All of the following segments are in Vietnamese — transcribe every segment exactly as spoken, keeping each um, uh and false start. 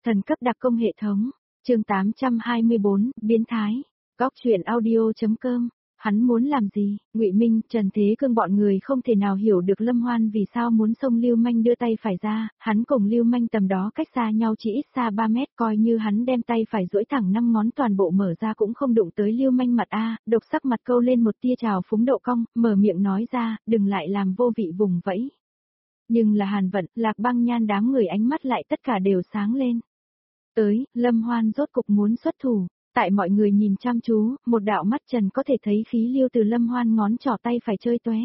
Thần cấp đặc công hệ thống, chương tám trăm hai mươi bốn, biến thái, góc truyện audio.com. Hắn muốn làm gì? Ngụy Minh, Trần Thế Cương bọn người không thể nào hiểu được Lâm Hoan vì sao muốn xông Lưu Manh đưa tay phải ra, hắn cùng Lưu Manh tầm đó cách xa nhau chỉ ít xa ba mét, coi như hắn đem tay phải duỗi thẳng năm ngón toàn bộ mở ra cũng không đụng tới Lưu Manh mặt a. Độc sắc mặt câu lên một tia trào phúng độ cong, mở miệng nói ra, đừng lại làm vô vị vùng vẫy. Nhưng là Hàn Vận, Lạc Băng Nhan đám người ánh mắt lại tất cả đều sáng lên. Tới, Lâm Hoan rốt cục muốn xuất thủ. Tại mọi người nhìn chăm chú, một đạo mắt trần có thể thấy khí lưu từ Lâm Hoan ngón trỏ tay phải chơi tóe.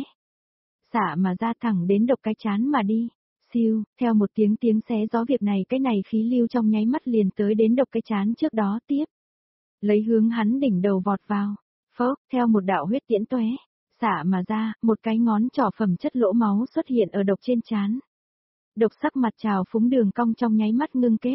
Xả mà ra thẳng đến độc cái chán mà đi. Siêu, theo một tiếng tiếng xé gió việc này cái này khí lưu trong nháy mắt liền tới đến độc cái chán trước đó tiếp. Lấy hướng hắn đỉnh đầu vọt vào. Phốc, theo một đạo huyết tiễn tóe. Xả mà ra, một cái ngón trỏ phẩm chất lỗ máu xuất hiện ở độc trên chán. Độc sắc mặt trào phúng đường cong trong nháy mắt ngưng kết.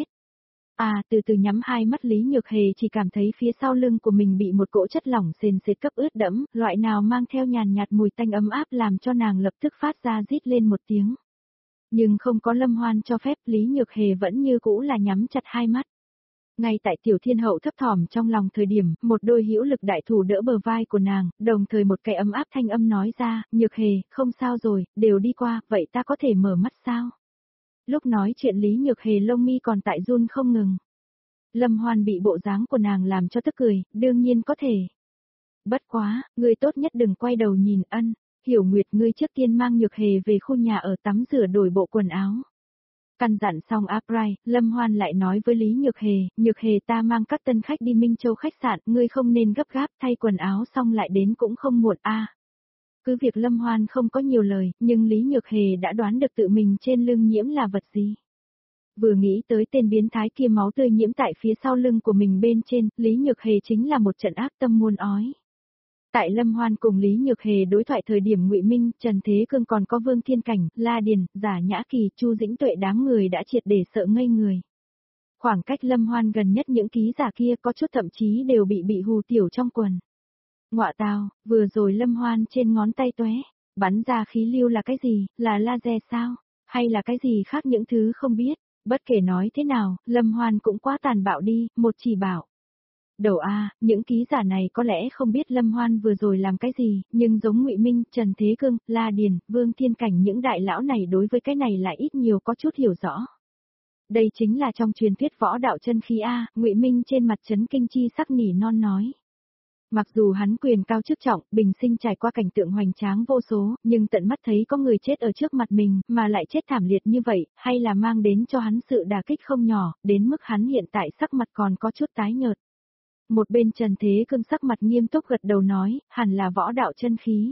À, từ từ nhắm hai mắt Lý Nhược Hề chỉ cảm thấy phía sau lưng của mình bị một cỗ chất lỏng sền sệt cấp ướt đẫm, loại nào mang theo nhàn nhạt mùi tanh ấm áp làm cho nàng lập tức phát ra rít lên một tiếng. Nhưng không có Lâm Hoan cho phép, Lý Nhược Hề vẫn như cũ là nhắm chặt hai mắt. Ngay tại Tiểu Thiên Hậu thấp thỏm trong lòng thời điểm, một đôi hữu lực đại thủ đỡ bờ vai của nàng, đồng thời một cái ấm áp thanh âm nói ra, Nhược Hề, không sao rồi, đều đi qua, vậy ta có thể mở mắt sao? Lúc nói chuyện Lý Nhược Hề lông mi còn tại run không ngừng. Lâm Hoan bị bộ dáng của nàng làm cho tức cười, đương nhiên có thể. Bất quá, ngươi tốt nhất đừng quay đầu nhìn ân, Hiểu Nguyệt ngươi trước tiên mang Nhược Hề về khu nhà ở tắm rửa đổi bộ quần áo. Căn dặn xong Aprai, Lâm Hoan lại nói với Lý Nhược Hề, Nhược Hề ta mang các tân khách đi Minh Châu khách sạn, ngươi không nên gấp gáp thay quần áo xong lại đến cũng không muộn a. Cứ việc Lâm Hoan không có nhiều lời, nhưng Lý Nhược Hề đã đoán được tự mình trên lưng nhiễm là vật gì. Vừa nghĩ tới tên biến thái kia máu tươi nhiễm tại phía sau lưng của mình bên trên, Lý Nhược Hề chính là một trận ác tâm muôn ói. Tại Lâm Hoan cùng Lý Nhược Hề đối thoại thời điểm Ngụy Minh, Trần Thế Cương còn có Vương Thiên Cảnh, La Điền, Giả Nhã Kỳ, Chu Dĩnh Tuệ đám người đã triệt để sợ ngây người. Khoảng cách Lâm Hoan gần nhất những ký giả kia có chút thậm chí đều bị bị hù tiểu trong quần. Ngọa tào, vừa rồi Lâm Hoan trên ngón tay tóe, bắn ra khí lưu là cái gì, là laser sao, hay là cái gì khác những thứ không biết, bất kể nói thế nào, Lâm Hoan cũng quá tàn bạo đi, một chỉ bảo. Đầu a, những ký giả này có lẽ không biết Lâm Hoan vừa rồi làm cái gì, nhưng giống Ngụy Minh, Trần Thế Cương, La Điền, Vương Thiên Cảnh những đại lão này đối với cái này lại ít nhiều có chút hiểu rõ. Đây chính là trong truyền thuyết võ đạo chân khí a, Ngụy Minh trên mặt chấn kinh chi sắc nỉ non nói. Mặc dù hắn quyền cao chức trọng, bình sinh trải qua cảnh tượng hoành tráng vô số, nhưng tận mắt thấy có người chết ở trước mặt mình, mà lại chết thảm liệt như vậy, hay là mang đến cho hắn sự đả kích không nhỏ, đến mức hắn hiện tại sắc mặt còn có chút tái nhợt. Một bên Trần Thế Cương sắc mặt nghiêm túc gật đầu nói, hẳn là võ đạo chân khí.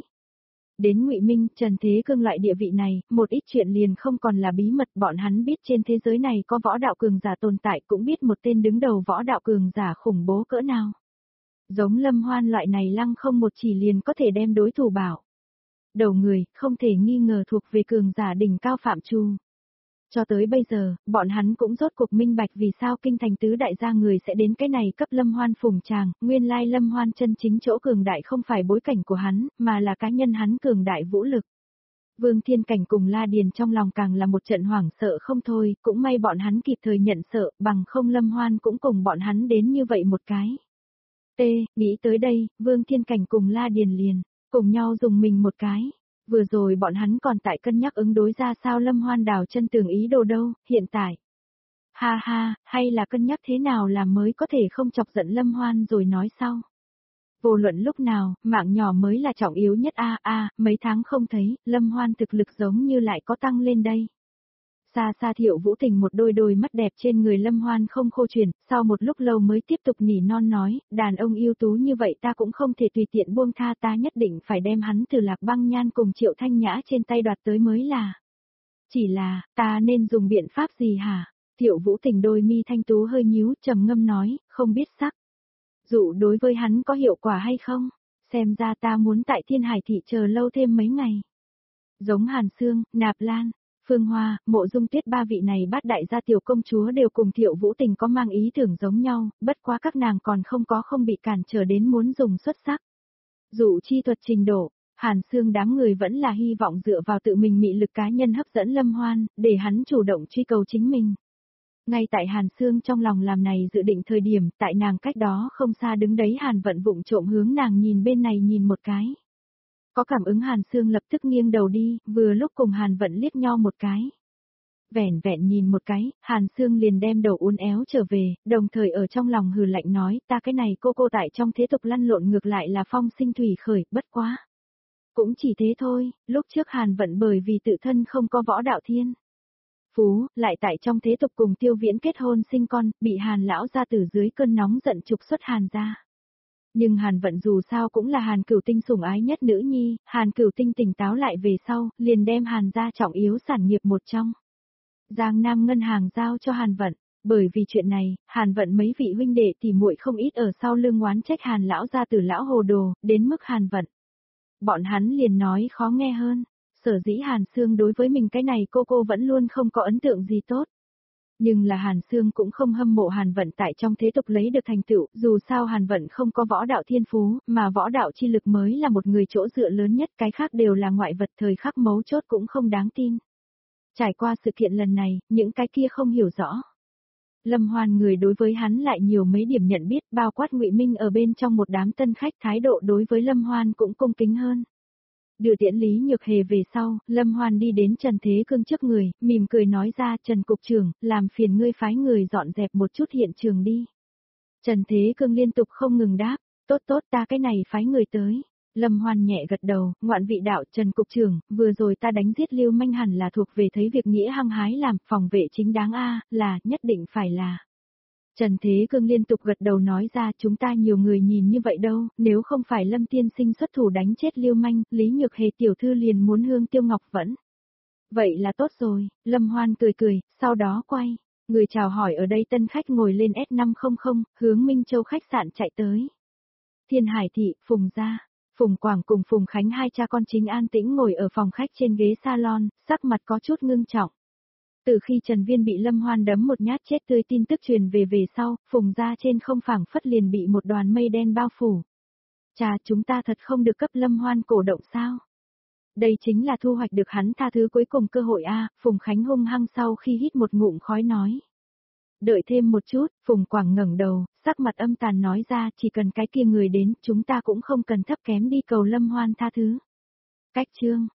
Đến Ngụy Minh, Trần Thế Cương loại địa vị này, một ít chuyện liền không còn là bí mật, bọn hắn biết trên thế giới này có võ đạo cường giả tồn tại, cũng biết một tên đứng đầu võ đạo cường giả khủng bố cỡ nào. Giống Lâm Hoan loại này lăng không một chỉ liền có thể đem đối thủ bảo. Đầu người, không thể nghi ngờ thuộc về cường giả đỉnh cao phạm trù. Cho tới bây giờ, bọn hắn cũng rốt cuộc minh bạch vì sao kinh thành tứ đại gia người sẽ đến cái này cấp Lâm Hoan phùng tràng, nguyên lai Lâm Hoan chân chính chỗ cường đại không phải bối cảnh của hắn, mà là cá nhân hắn cường đại vũ lực. Vương Thiên Cảnh cùng La Điền trong lòng càng là một trận hoảng sợ không thôi, cũng may bọn hắn kịp thời nhận sợ, bằng không Lâm Hoan cũng cùng bọn hắn đến như vậy một cái. T, nghĩ tới đây, Vương Thiên Cảnh cùng La Điền liền, cùng nhau dùng mình một cái. Vừa rồi bọn hắn còn tại cân nhắc ứng đối ra sao Lâm Hoan đào chân tường ý đồ đâu, hiện tại. Ha ha, hay là cân nhắc thế nào làm mới có thể không chọc giận Lâm Hoan rồi nói sau. Vô luận lúc nào, mạng nhỏ mới là trọng yếu nhất a a, mấy tháng không thấy, Lâm Hoan thực lực giống như lại có tăng lên đây. Xa xa Thiệu Vũ Tình một đôi đôi mắt đẹp trên người Lâm Hoan không khô chuyển, sau một lúc lâu mới tiếp tục nỉ non nói, đàn ông ưu tú như vậy ta cũng không thể tùy tiện buông tha, ta nhất định phải đem hắn từ Lạc Băng Nhan cùng Triệu Thanh Nhã trên tay đoạt tới mới là. Chỉ là, ta nên dùng biện pháp gì hả? Thiệu Vũ Tình đôi mi thanh tú hơi nhíu, trầm ngâm nói, không biết sắc. Dụ đối với hắn có hiệu quả hay không? Xem ra ta muốn tại Thiên Hải thị chờ lâu thêm mấy ngày. Giống Hàn Sương, Nạp Lan, Phương Hoa, Mộ Dung Tuyết ba vị này bát đại gia tiểu công chúa đều cùng Thiệu Vũ Tình có mang ý tưởng giống nhau, bất quá các nàng còn không có không bị cản trở đến muốn dùng xuất sắc. Dụ chi thuật trình độ, Hàn Sương đám người vẫn là hy vọng dựa vào tự mình mị lực cá nhân hấp dẫn Lâm Hoan, để hắn chủ động truy cầu chính mình. Ngay tại Hàn Sương trong lòng làm này dự định thời điểm, tại nàng cách đó không xa đứng đấy Hàn Vận vụng trộm hướng nàng nhìn bên này nhìn một cái. Có cảm ứng Hàn Sương lập tức nghiêng đầu đi, vừa lúc cùng Hàn Vận liếc nhau một cái. Vẻn vẹn nhìn một cái, Hàn Sương liền đem đầu uốn éo trở về, đồng thời ở trong lòng hừ lạnh nói, ta cái này cô cô tại trong thế tục lăn lộn ngược lại là phong sinh thủy khởi, bất quá. Cũng chỉ thế thôi, lúc trước Hàn Vận bởi vì tự thân không có võ đạo thiên. Phú, lại tại trong thế tục cùng Tiêu Viễn kết hôn sinh con, bị Hàn lão gia tử dưới cơn nóng giận trục xuất Hàn gia. Nhưng Hàn Vận dù sao cũng là Hàn Cửu Tinh sủng ái nhất nữ nhi, Hàn Cửu Tinh tỉnh táo lại về sau, liền đem Hàn gia trọng yếu sản nghiệp một trong. Giang Nam ngân hàng giao cho Hàn Vận, bởi vì chuyện này, Hàn Vận mấy vị huynh đệ tỉ muội không ít ở sau lưng oán trách Hàn lão gia tử lão hồ đồ, đến mức Hàn Vận. Bọn hắn liền nói khó nghe hơn, sở dĩ Hàn Sương đối với mình cái này cô cô vẫn luôn không có ấn tượng gì tốt. Nhưng là Hàn Sương cũng không hâm mộ Hàn Vận tại trong thế tục lấy được thành tựu, dù sao Hàn Vận không có võ đạo thiên phú, mà võ đạo chi lực mới là một người chỗ dựa lớn nhất, cái khác đều là ngoại vật thời khắc mấu chốt cũng không đáng tin. Trải qua sự kiện lần này, những cái kia không hiểu rõ. Lâm Hoan người đối với hắn lại nhiều mấy điểm nhận biết, bao quát Ngụy Minh ở bên trong một đám tân khách thái độ đối với Lâm Hoan cũng cung kính hơn. Đưa tiễn Lý Nhược Hề về sau, Lâm Hoan đi đến Trần Thế Cương trước người, mỉm cười nói ra Trần Cục trưởng, làm phiền ngươi phái người dọn dẹp một chút hiện trường đi. Trần Thế Cương liên tục không ngừng đáp, tốt tốt ta cái này phái người tới. Lâm Hoan nhẹ gật đầu, ngoạn vị đạo Trần Cục trưởng, vừa rồi ta đánh giết Lưu Manh hẳn là thuộc về thấy việc nghĩa hăng hái làm, phòng vệ chính đáng a, là, nhất định phải là. Trần Thế Cương liên tục gật đầu nói ra chúng ta nhiều người nhìn như vậy đâu, nếu không phải Lâm Tiên Sinh xuất thủ đánh chết Lưu Manh, Lý Nhược Hề tiểu thư liền muốn hương Tiêu Ngọc vẫn. Vậy là tốt rồi, Lâm Hoan cười cười, sau đó quay, người chào hỏi ở đây tân khách ngồi lên S năm trăm, hướng Minh Châu khách sạn chạy tới. Thiên Hải Thị, Phùng gia. Phùng Quảng cùng Phùng Khánh hai cha con chính an tĩnh ngồi ở phòng khách trên ghế salon, sắc mặt có chút ngưng trọng. Từ khi Trần Viên bị Lâm Hoan đấm một nhát chết tươi tin tức truyền về về sau, Phùng gia trên không phảng phất liền bị một đoàn mây đen bao phủ. Chà, chúng ta thật không được cấp Lâm Hoan cổ động sao? Đây chính là thu hoạch được hắn tha thứ cuối cùng cơ hội a, Phùng Khánh hung hăng sau khi hít một ngụm khói nói. Đợi thêm một chút, Phùng Quảng ngẩng đầu, sắc mặt âm tàn nói ra chỉ cần cái kia người đến, chúng ta cũng không cần thấp kém đi cầu Lâm Hoan tha thứ. Cách chương,